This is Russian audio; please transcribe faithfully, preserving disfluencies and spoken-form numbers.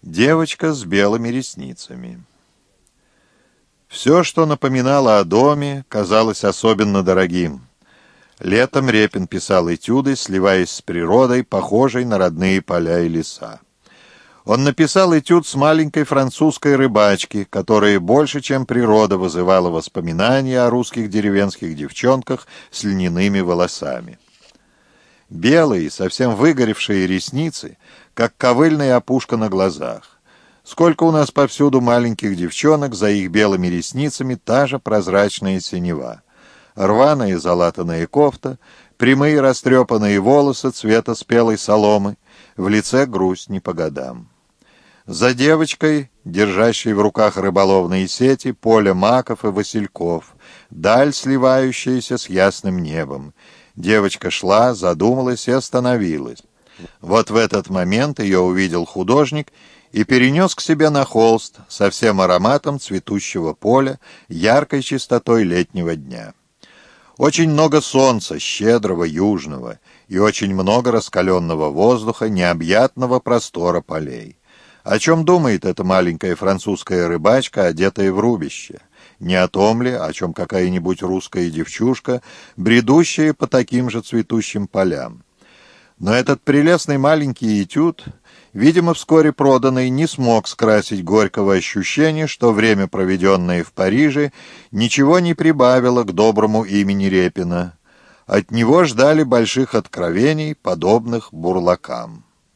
Девочка с белыми ресницами. Все, что напоминало о доме, казалось особенно дорогим. Летом Репин писал этюды, сливаясь с природой, похожей на родные поля и леса. Он написал этюд с маленькой французской рыбачки, которая больше, чем природа, вызывала воспоминания о русских деревенских девчонках с льняными волосами. Белые, совсем выгоревшие ресницы, как ковыльная опушка на глазах. Сколько у нас повсюду маленьких девчонок, за их белыми ресницами та же прозрачная синева. Рваная залатанная кофта, прямые растрепанные волосы цвета спелой соломы, в лице грусть не по годам. За девочкой, держащей в руках рыболовные сети, поле маков и васильков, даль, сливающаяся с ясным небом. Девочка шла, задумалась и остановилась. Вот в этот момент ее увидел художник и перенес к себе на холст со всем ароматом цветущего поля, яркой чистотой летнего дня. Очень много солнца, щедрого, южного, и очень много раскаленного воздуха, необъятного простора полей. О чем думает эта маленькая французская рыбачка, одетая в рубище? Не о том ли, о чем какая-нибудь русская девчушка, бредущая по таким же цветущим полям? Но этот прелестный маленький этюд, видимо, вскоре проданный, не смог скрасить горького ощущения, что время, проведенное в Париже, ничего не прибавило к доброму имени Репина. От него ждали больших откровений, подобных бурлакам.